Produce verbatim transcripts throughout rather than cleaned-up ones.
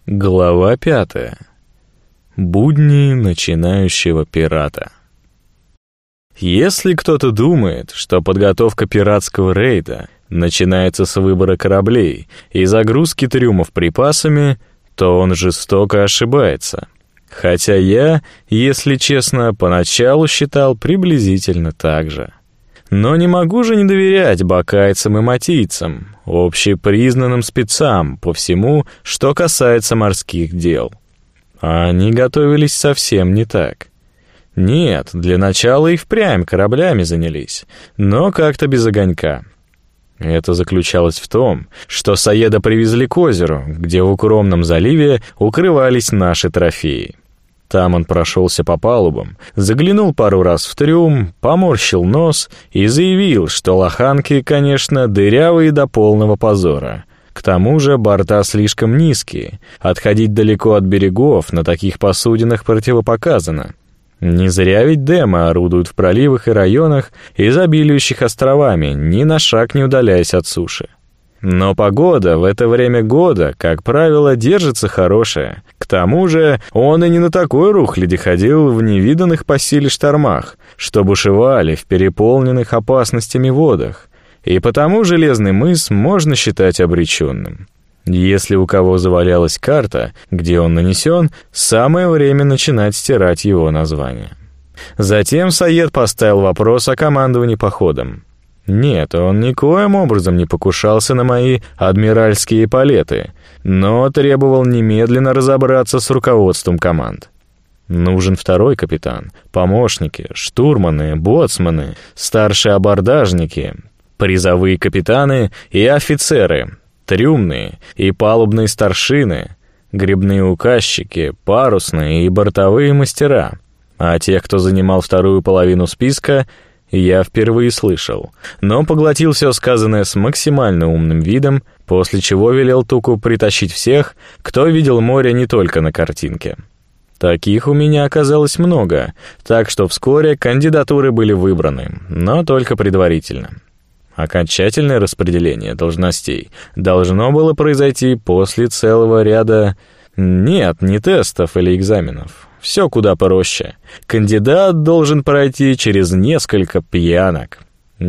Глава пятая. Будни начинающего пирата. Если кто-то думает, что подготовка пиратского рейда начинается с выбора кораблей и загрузки трюмов припасами, то он жестоко ошибается. Хотя я, если честно, поначалу считал приблизительно так же. Но не могу же не доверять бакайцам и матийцам, общепризнанным спецам по всему, что касается морских дел. А они готовились совсем не так. Нет, для начала и впрямь кораблями занялись, но как-то без огонька. Это заключалось в том, что Саеда привезли к озеру, где в укромном заливе укрывались наши трофеи. Там он прошелся по палубам, заглянул пару раз в трюм, поморщил нос и заявил, что лоханки, конечно, дырявые до полного позора. К тому же борта слишком низкие, отходить далеко от берегов на таких посудинах противопоказано. Не зря ведь демы орудуют в проливах и районах, изобилующих островами, ни на шаг не удаляясь от суши. Но погода в это время года, как правило, держится хорошая. К тому же он и не на такой рухляди ходил в невиданных по силе штормах, что бушевали в переполненных опасностями водах, и потому Железный мыс можно считать обреченным. Если у кого завалялась карта, где он нанесен, самое время начинать стирать его название. Затем Саед поставил вопрос о командовании походом. Нет, он никоим образом не покушался на мои адмиральские эполеты, но требовал немедленно разобраться с руководством команд. Нужен второй капитан, помощники, штурманы, боцманы, старшие абордажники, призовые капитаны и офицеры, трюмные и палубные старшины, гребные указчики, парусные и бортовые мастера. А тех, кто занимал вторую половину списка, я впервые слышал, но поглотил все сказанное с максимально умным видом, после чего велел Туку притащить всех, кто видел море не только на картинке. Таких у меня оказалось много, так что вскоре кандидатуры были выбраны, но только предварительно. Окончательное распределение должностей должно было произойти после целого ряда... Нет, не тестов или экзаменов. Все куда проще. Кандидат должен пройти через несколько пьянок.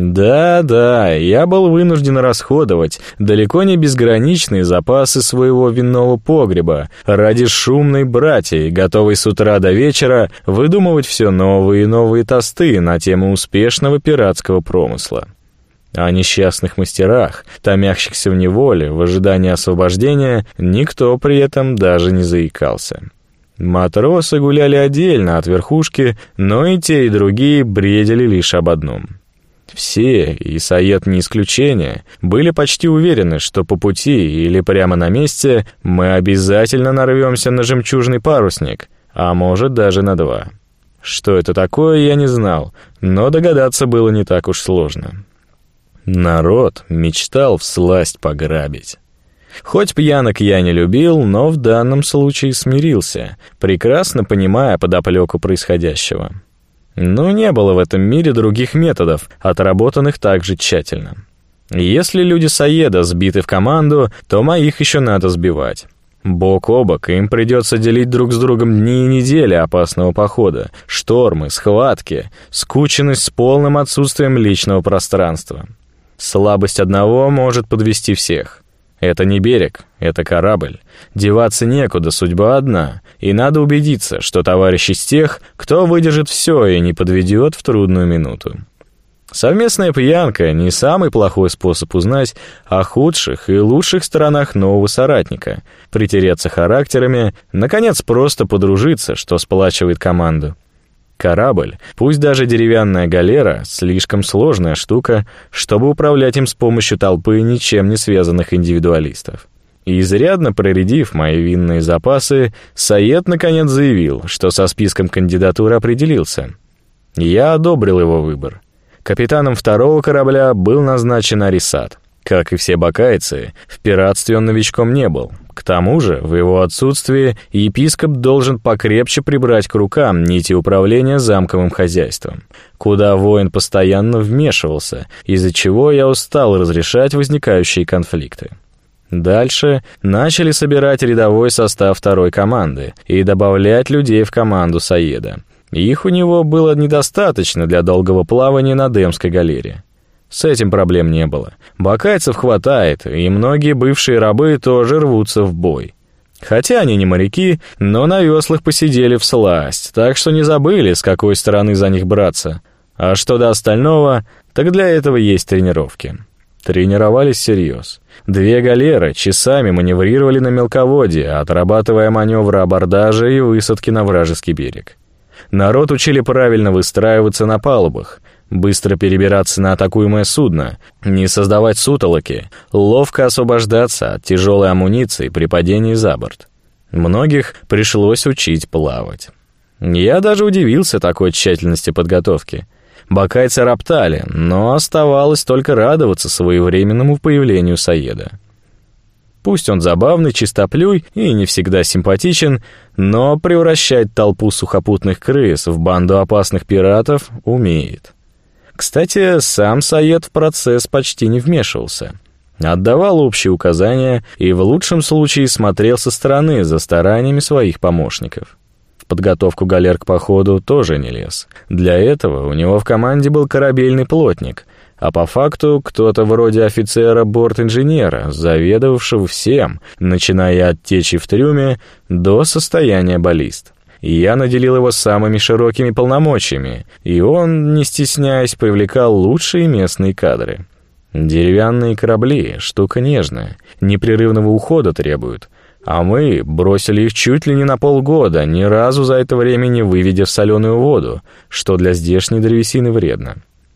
Да-да, я был вынужден расходовать далеко не безграничные запасы своего винного погреба ради шумной братьи, готовой с утра до вечера выдумывать все новые и новые тосты на тему успешного пиратского промысла. О несчастных мастерах, томящихся в неволе в ожидании освобождения, никто при этом даже не заикался. Матросы гуляли отдельно от верхушки, но и те, и другие бредили лишь об одном. Все, и Саед не исключение, были почти уверены, что по пути или прямо на месте мы обязательно нарвемся на жемчужный парусник, а может даже на два. Что это такое, я не знал, но догадаться было не так уж сложно. Народ мечтал всласть пограбить. Хоть пьянок я не любил, но в данном случае смирился, прекрасно понимая подоплеку происходящего. Но не было в этом мире других методов, отработанных так же тщательно. Если люди Саеда сбиты в команду, то моих еще надо сбивать. Бок о бок им придется делить друг с другом дни и недели опасного похода, штормы, схватки, скученность с полным отсутствием личного пространства. Слабость одного может подвести всех. Это не берег, это корабль. Деваться некуда, судьба одна, и надо убедиться, что товарищ из тех, кто выдержит все и не подведет в трудную минуту. Совместная пьянка — не самый плохой способ узнать о худших и лучших сторонах нового соратника, притереться характерами, наконец просто подружиться, что сплачивает команду. Корабль, пусть даже деревянная галера, слишком сложная штука, чтобы управлять им с помощью толпы ничем не связанных индивидуалистов. И изрядно проредив мои винные запасы, Саед наконец заявил, что со списком кандидатур определился. Я одобрил его выбор. Капитаном второго корабля был назначен Арисат. Как и все бакайцы, в пиратстве он новичком не был. К тому же, в его отсутствии епископ должен покрепче прибрать к рукам нити управления замковым хозяйством, куда воин постоянно вмешивался, из-за чего я устал разрешать возникающие конфликты. Дальше начали собирать рядовой состав второй команды и добавлять людей в команду Саеда. Их у него было недостаточно для долгого плавания на Демской галере. С этим проблем не было. Бакайцев хватает, и многие бывшие рабы тоже рвутся в бой. Хотя они не моряки, но на веслах посидели всласть, так что не забыли, с какой стороны за них браться. А что до остального, так для этого есть тренировки. Тренировались всерьез. Две галеры часами маневрировали на мелководье, отрабатывая маневры абордажа и высадки на вражеский берег. Народ учили правильно выстраиваться на палубах, быстро перебираться на атакуемое судно, не создавать сутолоки, ловко освобождаться от тяжелой амуниции при падении за борт. Многих пришлось учить плавать. Я даже удивился такой тщательности подготовки. Бакайцы роптали, но оставалось только радоваться своевременному появлению Саеда. Пусть он забавный, чистоплюй и не всегда симпатичен, но превращать толпу сухопутных крыс в банду опасных пиратов умеет. Кстати, сам Саед в процесс почти не вмешивался. Отдавал общие указания и в лучшем случае смотрел со стороны за стараниями своих помощников. В подготовку галер к походу тоже не лез. Для этого у него в команде был корабельный плотник, а по факту кто-то вроде офицера-борт-инженера, заведовавшего всем, начиная от течи в трюме до состояния баллист. Я наделил его самыми широкими полномочиями, и он, не стесняясь, привлекал лучшие местные кадры. Деревянные корабли — штука нежная, непрерывного ухода требуют, а мы бросили их чуть ли не на полгода, ни разу за это время не выведя в соленую воду, что для здешней древесины вредно.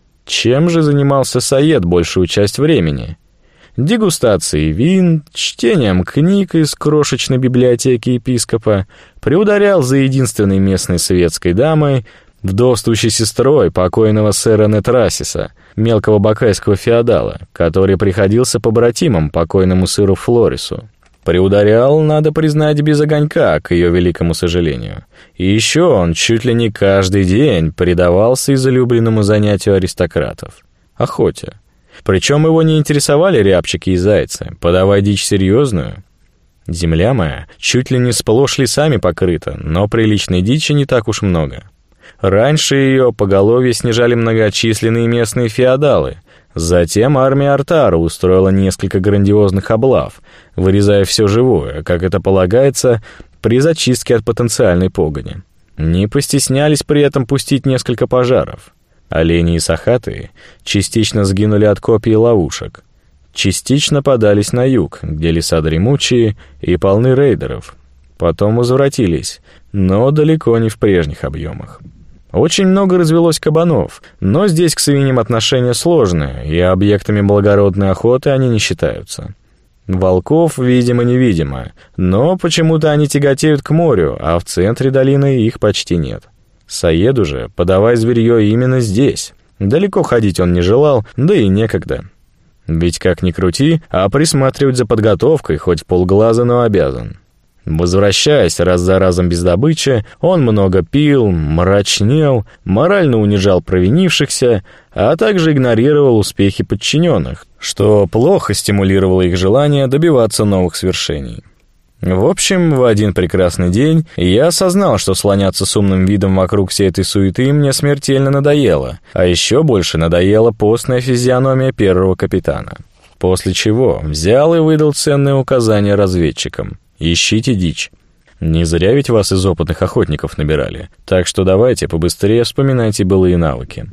Чем же занимался Саед большую часть времени? Дегустацией вин, чтением книг из крошечной библиотеки епископа, приударял за единственной местной светской дамой, вдовствующей сестрой покойного сэра Нетрасиса, мелкого бакайского феодала, который приходился побратимом покойному сыру Флорису. Приударял, надо признать, без огонька, к ее великому сожалению. И еще он чуть ли не каждый день предавался излюбленному занятию аристократов — охоте. Причем его не интересовали рябчики и зайцы, подавай дичь серьезную. Земля моя чуть ли не сплошь лесами покрыта, но приличной дичи не так уж много. Раньше ее поголовье снижали многочисленные местные феодалы. Затем армия Артара устроила несколько грандиозных облав, вырезая все живое, как это полагается, при зачистке от потенциальной погони. Не постеснялись при этом пустить несколько пожаров. Олени и сахаты частично сгинули от копий и ловушек, частично подались на юг, где леса дремучие и полны рейдеров. Потом возвратились, но далеко не в прежних объемах. Очень много развелось кабанов, но здесь к свиньям отношения сложные, и объектами благородной охоты они не считаются. Волков, видимо-невидимо, но почему-то они тяготеют к морю, а в центре долины их почти нет. Саеду же подавай зверье именно здесь. Далеко ходить он не желал, да и некогда. Ведь как ни крути, а присматривать за подготовкой хоть полглаза, но обязан. Возвращаясь раз за разом без добычи, он много пил, мрачнел, морально унижал провинившихся, а также игнорировал успехи подчиненных, что плохо стимулировало их желание добиваться новых свершений. В общем, в один прекрасный день я осознал, что слоняться с умным видом вокруг всей этой суеты мне смертельно надоело, а еще больше надоела постная физиономия первого капитана. После чего взял и выдал ценные указания разведчикам. Ищите дичь. Не зря ведь вас из опытных охотников набирали, так что давайте побыстрее вспоминайте былые навыки.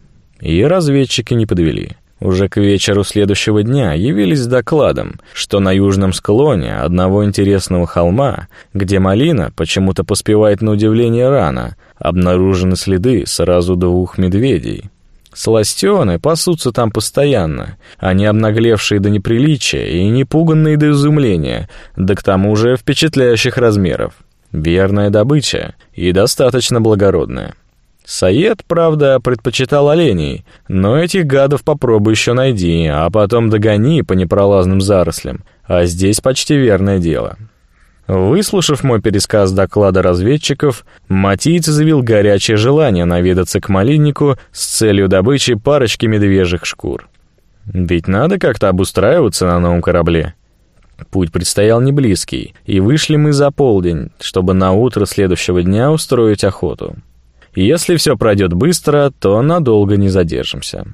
И разведчики не подвели. Уже к вечеру следующего дня явились с докладом, что на южном склоне одного интересного холма, где малина почему-то поспевает на удивление рано, обнаружены следы сразу двух медведей. Сластены пасутся там постоянно, они обнаглевшие до неприличия и не пуганные до изумления, да к тому же впечатляющих размеров. Верная добыча и достаточно благородная. Саед, правда, предпочитал оленей, но этих гадов попробуй еще найди, а потом догони по непролазным зарослям, а здесь почти верное дело. Выслушав мой пересказ доклада разведчиков, матиец заявил горячее желание наведаться к малиннику с целью добычи парочки медвежьих шкур. Ведь надо как-то обустраиваться на новом корабле. Путь предстоял не близкий, и вышли мы за полдень, чтобы на утро следующего дня устроить охоту. Если все пройдет быстро, то надолго не задержимся.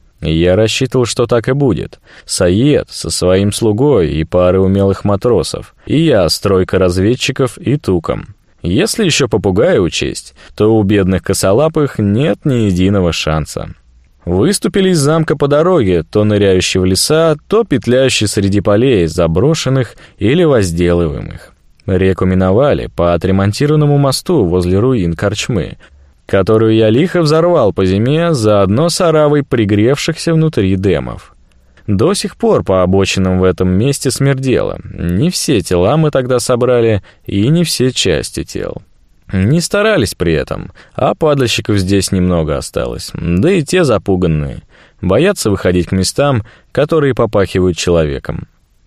Я рассчитывал, что так и будет. Саед со своим слугой и парой умелых матросов, и я с тройкой разведчиков и туком. Если еще попугая учесть, то у бедных косолапых нет ни единого шанса. Выступили из замка по дороге, то ныряющей в леса, то петляющей среди полей, заброшенных или возделываемых. Реку миновали по отремонтированному мосту возле руин корчмы, которую я лихо взорвал по зиме, заодно с оравой пригревшихся внутри демов. До сих пор по обочинам в этом месте смердело. Не все тела мы тогда собрали, и не все части тел. Не старались при этом, а падальщиков здесь немного осталось, да и те запуганные, боятся выходить к местам, которые попахивают человеком.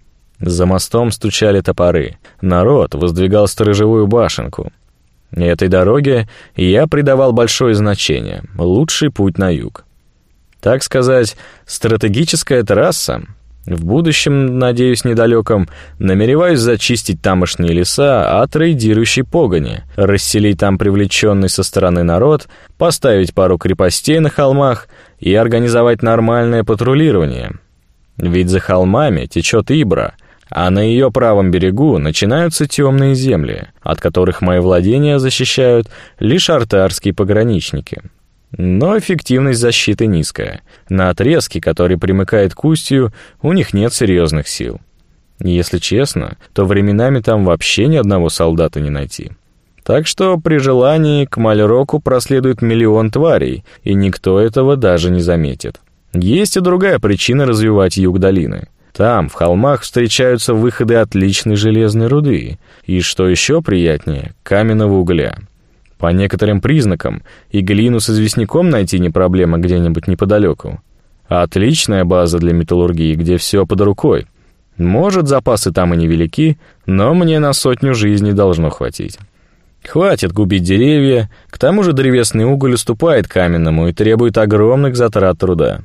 За мостом стучали топоры, народ воздвигал сторожевую башенку. Этой дороге я придавал большое значение, лучший путь на юг. Так сказать, стратегическая трасса. В будущем, надеюсь, недалеком, намереваюсь зачистить тамошние леса от рейдирующей погони, расселить там привлеченный со стороны народ, поставить пару крепостей на холмах и организовать нормальное патрулирование. Ведь за холмами течет Ибра, а на ее правом берегу начинаются темные земли, от которых мои владения защищают лишь артарские пограничники. Но эффективность защиты низкая. На отрезке, который примыкает к устью, у них нет серьезных сил. Если честно, то временами там вообще ни одного солдата не найти. Так что при желании к Мальроку проследует миллион тварей, и никто этого даже не заметит. Есть и другая причина развивать юг долины. Там, в холмах, встречаются выходы отличной железной руды, и, что еще приятнее, каменного угля. По некоторым признакам и глину с известняком найти не проблема где-нибудь неподалеку. Отличная база для металлургии, где все под рукой. Может, запасы там и невелики, но мне на сотню жизней должно хватить. Хватит губить деревья, к тому же древесный уголь уступает каменному и требует огромных затрат труда.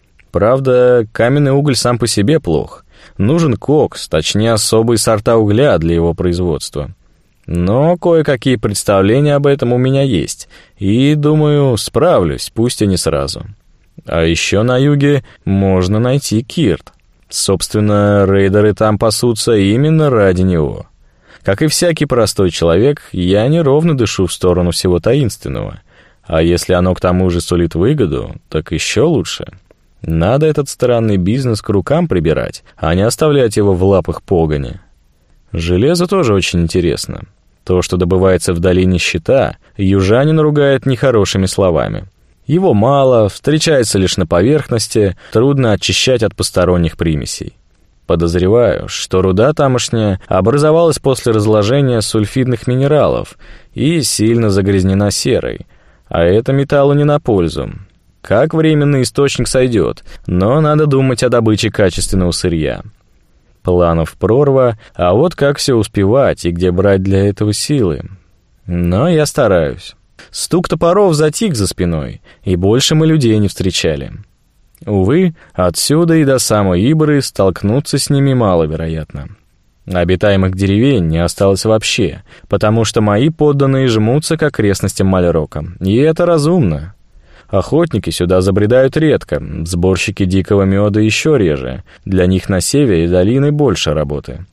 Правда, каменный уголь сам по себе плох. Нужен кокс, точнее особые сорта угля для его производства. Но кое-какие представления об этом у меня есть, и, думаю, справлюсь, пусть и не сразу. А еще на юге можно найти Кирт. Собственно, рейдеры там пасутся именно ради него. Как и всякий простой человек, я неровно дышу в сторону всего таинственного. А если оно к тому же сулит выгоду, так еще лучше. Надо этот странный бизнес к рукам прибирать, а не оставлять его в лапах погони. Железо тоже очень интересно. То, что добывается в долине Щита, южанин ругает нехорошими словами. Его мало, встречается лишь на поверхности, трудно очищать от посторонних примесей. Подозреваю, что руда тамошняя образовалась после разложения сульфидных минералов и сильно загрязнена серой, а это металлу не на пользу. Как временный источник сойдет, но надо думать о добыче качественного сырья. Планов прорва, а вот как все успевать и где брать для этого силы. Но я стараюсь. Стук топоров затих за спиной, и больше мы людей не встречали. Увы, отсюда и до самой Ибры столкнуться с ними маловероятно. Обитаемых деревень не осталось вообще, потому что мои подданные жмутся к окрестностям Мальрока, и это разумно. Охотники сюда забредают редко, сборщики дикого меда еще реже, для них на севере долины больше работы.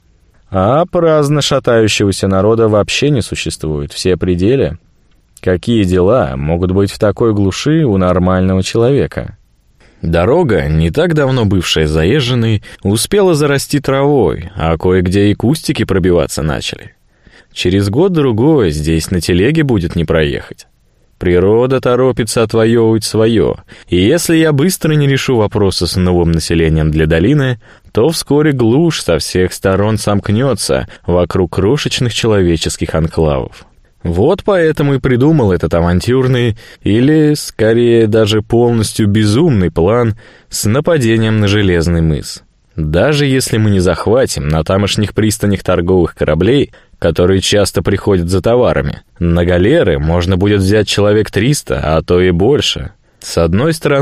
А праздно шатающегося народа вообще не существует, все пределы. Какие дела могут быть в такой глуши у нормального человека? Дорога, не так давно бывшая заезженной, успела зарасти травой, а кое-где и кустики пробиваться начали. Через год-другой здесь на телеге будет не проехать. Природа торопится отвоевывать свое, и если я быстро не решу вопросы с новым населением для долины, то вскоре глушь со всех сторон сомкнется вокруг крошечных человеческих анклавов. Вот поэтому и придумал этот авантюрный, или, скорее, даже полностью безумный план с нападением на Железный мыс. Даже если мы не захватим на тамошних пристанях торговых кораблей, которые часто приходят за товарами, на галеры можно будет взять человек триста, а то и больше. С одной стороны,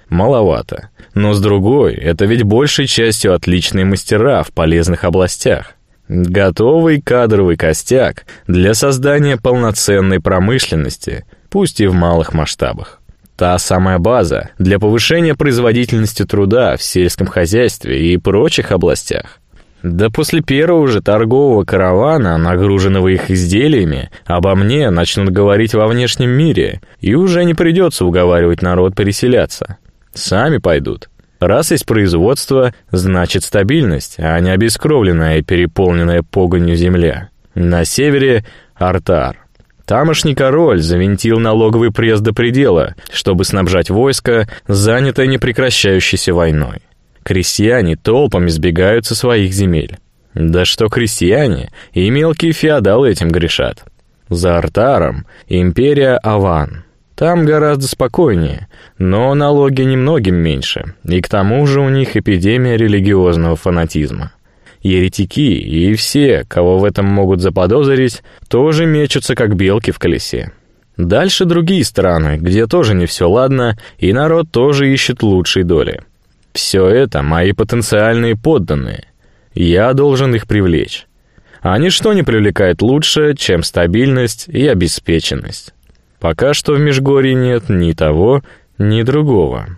маловато. Но с другой, это ведь большей частью отличные мастера в полезных областях. Готовый кадровый костяк для создания полноценной промышленности, пусть и в малых масштабах. Та самая база для повышения производительности труда в сельском хозяйстве и прочих областях. Да после первого же торгового каравана, нагруженного их изделиями, обо мне начнут говорить во внешнем мире, и уже не придется уговаривать народ переселяться. Сами пойдут. Раз есть производство, значит стабильность, а не обескровленная и переполненная погонью земля. На севере — Артар. Тамошний король завинтил налоговый пресс до предела, чтобы снабжать войско, занятое непрекращающейся войной. Крестьяне толпами сбегают со своих земель. Да что крестьяне, и мелкие феодалы этим грешат. За Артаром империя Аван. Там гораздо спокойнее, но налоги немногим меньше, и к тому же у них эпидемия религиозного фанатизма. Еретики и все, кого в этом могут заподозрить, тоже мечутся, как белки в колесе. Дальше другие страны, где тоже не все ладно, и народ тоже ищет лучшей доли. Все это мои потенциальные подданные. Я должен их привлечь. А ничто не привлекает лучше, чем стабильность и обеспеченность. Пока что в Межгорье нет ни того, ни другого.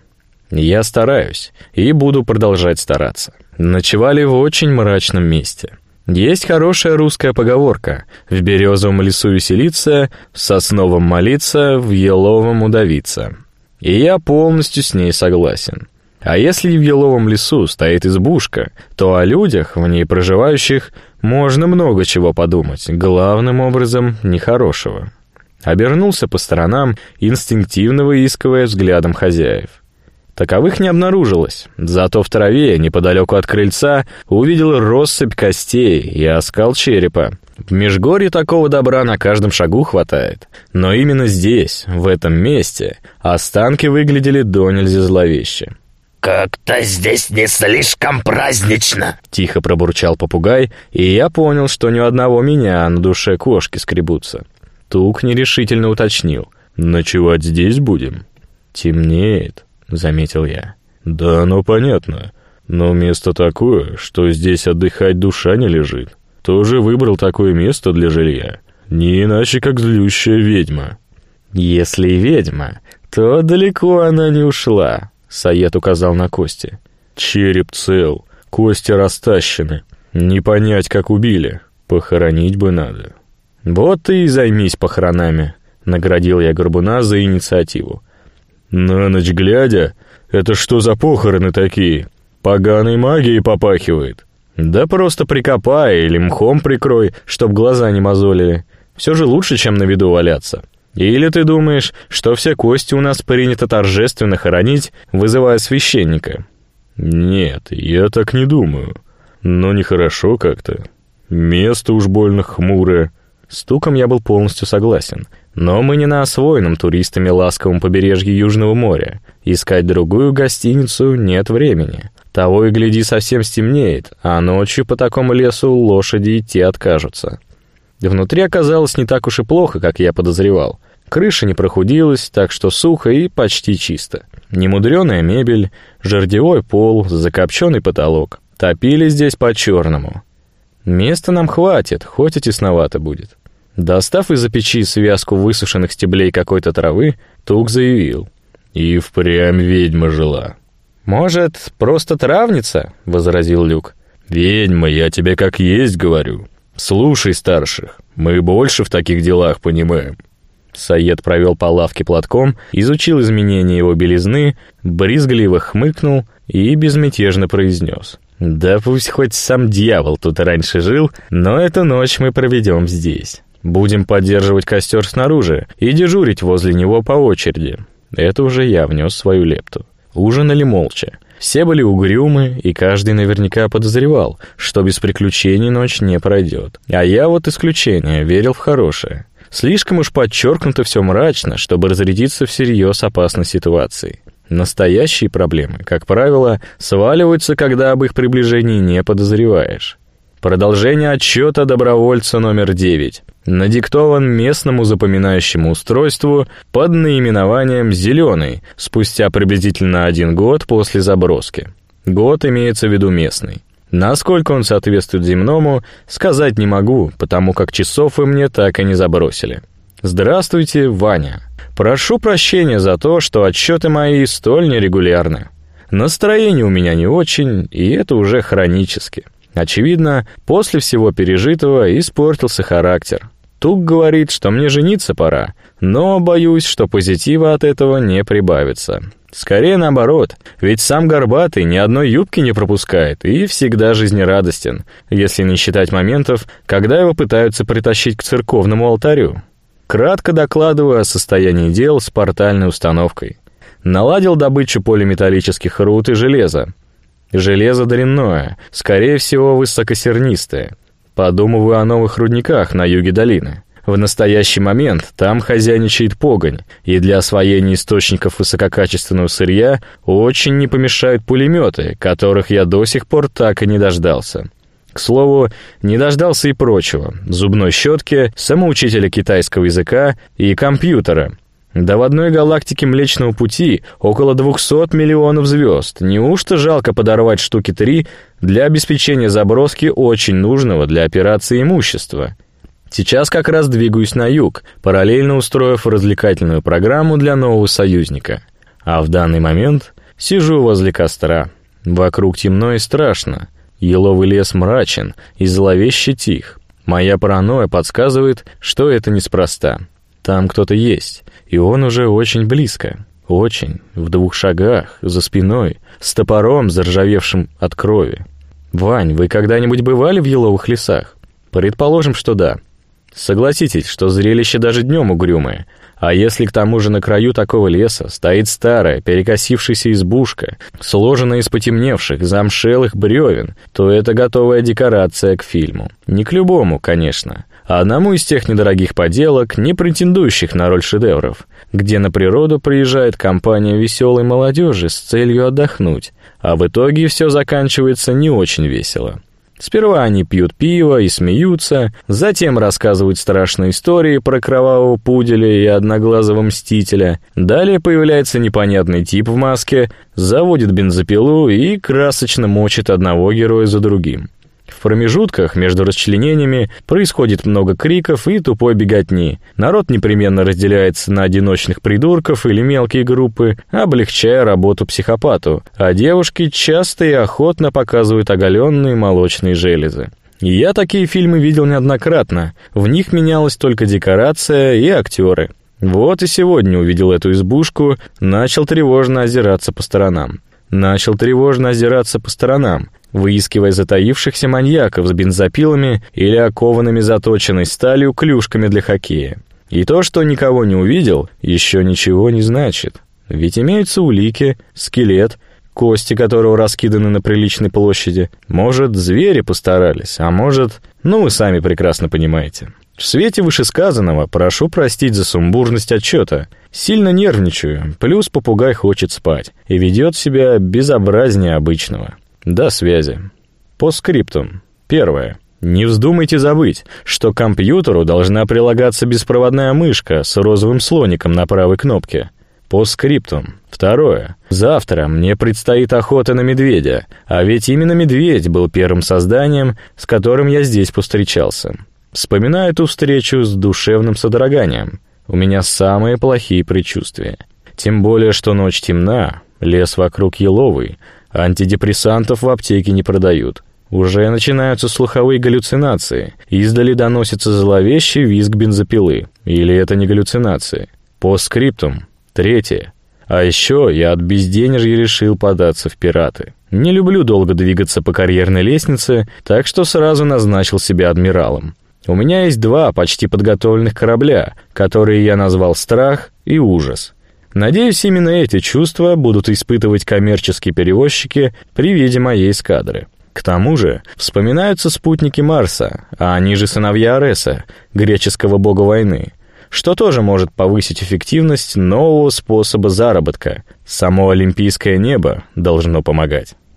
Я стараюсь и буду продолжать стараться. Ночевали в очень мрачном месте. Есть хорошая русская поговорка: в березовом лесу веселиться, в сосновом молиться, в еловом удавиться. И я полностью с ней согласен. А если в еловом лесу стоит избушка, то о людях, в ней проживающих, можно много чего подумать, главным образом нехорошего. Обернулся по сторонам, инстинктивно выискивая взглядом хозяев. Таковых не обнаружилось, зато в траве, неподалеку от крыльца, увидел россыпь костей и оскал черепа. В Межгорье такого добра на каждом шагу хватает, но именно здесь, в этом месте, останки выглядели донельзя зловеще. «Как-то здесь не слишком празднично», — тихо пробурчал попугай, и я понял, что ни у одного меня на душе кошки скребутся. Тук нерешительно уточнил: «Ночевать здесь будем?» «Темнеет», — заметил я. «Да, ну понятно. Но место такое, что здесь отдыхать душа не лежит. Тоже выбрал такое место для жилья. Не иначе, как злющая ведьма». «Если ведьма, то далеко она не ушла», — Саед указал на кости. «Череп цел, кости растащены. Не понять, как убили. Похоронить бы надо». «Вот ты и займись похоронами», — наградил я Горбуна за инициативу. «На ночь глядя? Это что за похороны такие? Поганой магией попахивает». «Да просто прикопай или мхом прикрой, чтоб глаза не мозолили. Все же лучше, чем на виду валяться. Или ты думаешь, что все кости у нас принято торжественно хоронить, вызывая священника?» «Нет, я так не думаю. Но нехорошо как-то. Место уж больно хмурое». С Туком я был полностью согласен. Но мы не на освоенном туристами ласковом побережье Южного моря. Искать другую гостиницу нет времени. Того и гляди, совсем стемнеет, а ночью по такому лесу лошади идти откажутся. Внутри оказалось не так уж и плохо, как я подозревал. Крыша не прохудилась, так что сухо и почти чисто. Немудреная мебель, жердевой пол, закопченный потолок. Топили здесь по-черному. Места нам хватит, хоть и тесновато будет. Достав из-за печи связку высушенных стеблей какой-то травы, Тук заявил: «И впрямь ведьма жила». «Может, просто травница?» — возразил Люк. «Ведьма, я тебе как есть говорю. Слушай старших, мы больше в таких делах понимаем». Саед провел по лавке платком, изучил изменения его белизны, брезгливо хмыкнул и безмятежно произнес: «Да пусть хоть сам дьявол тут раньше жил, но эту ночь мы проведем здесь. Будем поддерживать костер снаружи и дежурить возле него по очереди». Это уже я внес свою лепту. Ужинали молча. Все были угрюмы, и каждый наверняка подозревал, что без приключений ночь не пройдет. А я вот исключение, верил в хорошее. Слишком уж подчеркнуто все мрачно, чтобы разрядиться всерьез опасной ситуацией. Настоящие проблемы, как правило, сваливаются, когда об их приближении не подозреваешь. Продолжение отчета добровольца номер девять. Надиктован местному запоминающему устройству под наименованием «Зеленый» спустя приблизительно один год после заброски. Год имеется в виду местный. Насколько он соответствует земному, сказать не могу, потому как часов вы мне так и не забросили. Здравствуйте, Ваня. Прошу прощения за то, что отчеты мои столь нерегулярны. Настроение у меня не очень, и это уже хронически. Очевидно, после всего пережитого испортился характер. Тук говорит, что мне жениться пора, но боюсь, что позитива от этого не прибавится. Скорее наоборот, ведь сам Горбатый ни одной юбки не пропускает и всегда жизнерадостен, если не считать моментов, когда его пытаются притащить к церковному алтарю. Кратко докладываю о состоянии дел с портальной установкой. Наладил добычу полиметаллических руд и железа. Железо дрянное, скорее всего высокосернистое. Подумываю о новых рудниках на юге долины. В настоящий момент там хозяйничает погонь, и для освоения источников высококачественного сырья очень не помешают пулеметы, которых я до сих пор так и не дождался. К слову, не дождался и прочего: зубной щетки, самоучителя китайского языка и компьютера. Да в одной галактике Млечного Пути около двухсот миллионов звезд. Неужто жалко подорвать штуки три для обеспечения заброски очень нужного для операции имущества? Сейчас как раз двигаюсь на юг, параллельно устроив развлекательную программу для нового союзника. А в данный момент сижу возле костра. Вокруг темно и страшно. Еловый лес мрачен и зловеще тих. Моя паранойя подсказывает, что это неспроста. Там кто-то есть, и он уже очень близко. Очень, в двух шагах, за спиной, с топором, заржавевшим от крови. Вань, вы когда-нибудь бывали в еловых лесах? Предположим, что да. Согласитесь, что зрелище даже днем угрюмое. А если к тому же на краю такого леса стоит старая, перекосившаяся избушка, сложенная из потемневших, замшелых бревен, то это готовая декорация к фильму. Не к любому, конечно, а одному из тех недорогих поделок, не претендующих на роль шедевров, где на природу приезжает компания веселой молодежи с целью отдохнуть, а в итоге все заканчивается не очень весело. Сперва они пьют пиво и смеются, затем рассказывают страшные истории про кровавого пуделя и одноглазого мстителя. Далее появляется непонятный тип в маске, заводит бензопилу и красочно мочит одного героя за другим. В промежутках между расчленениями происходит много криков и тупой беготни. Народ непременно разделяется на одиночных придурков или мелкие группы, облегчая работу психопату, а девушки часто и охотно показывают оголенные молочные железы. И я такие фильмы видел неоднократно, в них менялась только декорация и актеры. Вот и сегодня увидел эту избушку, начал тревожно озираться по сторонам. Начал тревожно озираться по сторонам, выискивая затаившихся маньяков с бензопилами или окованными заточенной сталью клюшками для хоккея. И то, что никого не увидел, еще ничего не значит. Ведь имеются улики, скелет, кости которого раскиданы на приличной площади. Может, звери постарались, а может... Ну, вы сами прекрасно понимаете. В свете вышесказанного прошу простить за сумбурность отчета. Сильно нервничаю, плюс попугай хочет спать и ведет себя безобразнее обычного. До связи. Постскриптум. Первое. Не вздумайте забыть, что к компьютеру должна прилагаться беспроводная мышка с розовым слоником на правой кнопке. Постскриптум. Второе. Завтра мне предстоит охота на медведя, а ведь именно медведь был первым созданием, с которым я здесь повстречался. Вспоминаю эту встречу с душевным содроганием. У меня самые плохие предчувствия. Тем более, что ночь темна, лес вокруг еловый, антидепрессантов в аптеке не продают. Уже начинаются слуховые галлюцинации, издали доносится зловещий визг бензопилы. Или это не галлюцинации? Постскриптум. Третье. А еще я от безденежья решил податься в пираты. Не люблю долго двигаться по карьерной лестнице, так что сразу назначил себя адмиралом. У меня есть два почти подготовленных корабля, которые я назвал «Страх» и «Ужас». Надеюсь, именно эти чувства будут испытывать коммерческие перевозчики при виде моей эскадры. К тому же вспоминаются спутники Марса, а они же сыновья Ареса, греческого бога войны, что тоже может повысить эффективность нового способа заработка. Само олимпийское небо должно помогать.